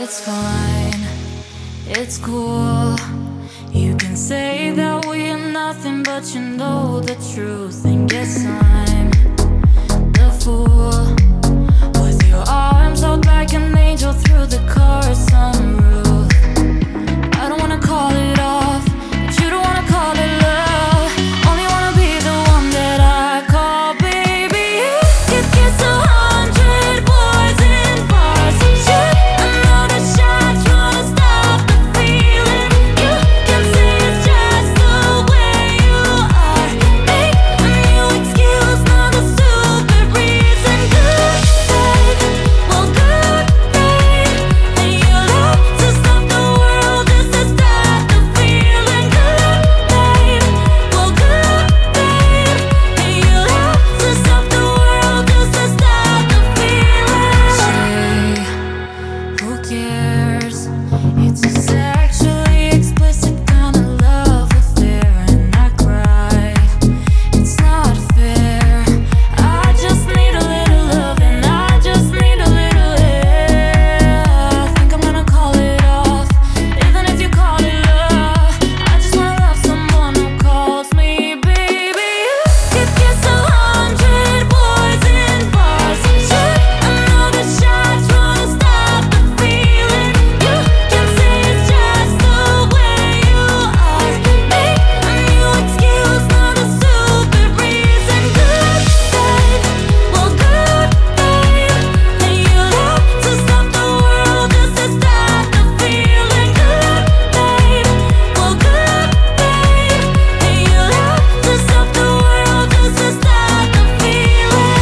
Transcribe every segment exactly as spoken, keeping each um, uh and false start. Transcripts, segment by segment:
It's fine, it's cool. You can say that we are nothing, but you know the truth. And guess I'm the fool, with your arms held like an angel through the car sunroof. I don't wanna call it off, but you don't wanna call it love. Only wanna be the one that I call baby. You could kiss a hundred boys in bars. Shoot another shot, trying to stop the feeling. You can say it's just the way you are. Make a new excuse, not a stupid reason. Good babe, well good babe, and you love to stop the world just to stop the feeling. Good babe, well good babe, and you love to stop the world just to stop the feeling. Say, who cares? It's a sexually explicit kind of love affair, and I cry. It's not fair. I just need a little love, and I just need a little air. I think I'm gonna call it off, even if you call it love. I just wanna love someone who calls me baby. You could kiss a hundred boys in bars. Shoot another shot, trying to stop the feeling. You can say it's just the way you are. Make a new excuse, not a stupid reason. Good babe, well good babe, and you love to stop the world just to stop the feeling. Good babe, well good babe, and you love to stop the world just to stop the feeling.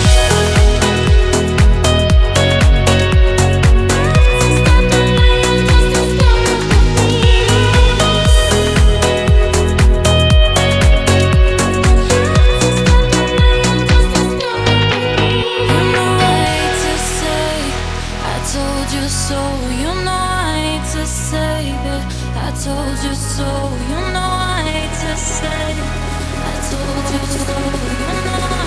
You know I hate to say, I told you so. You know I hate to say that I told you so. You know I hate to say, I told you so. You know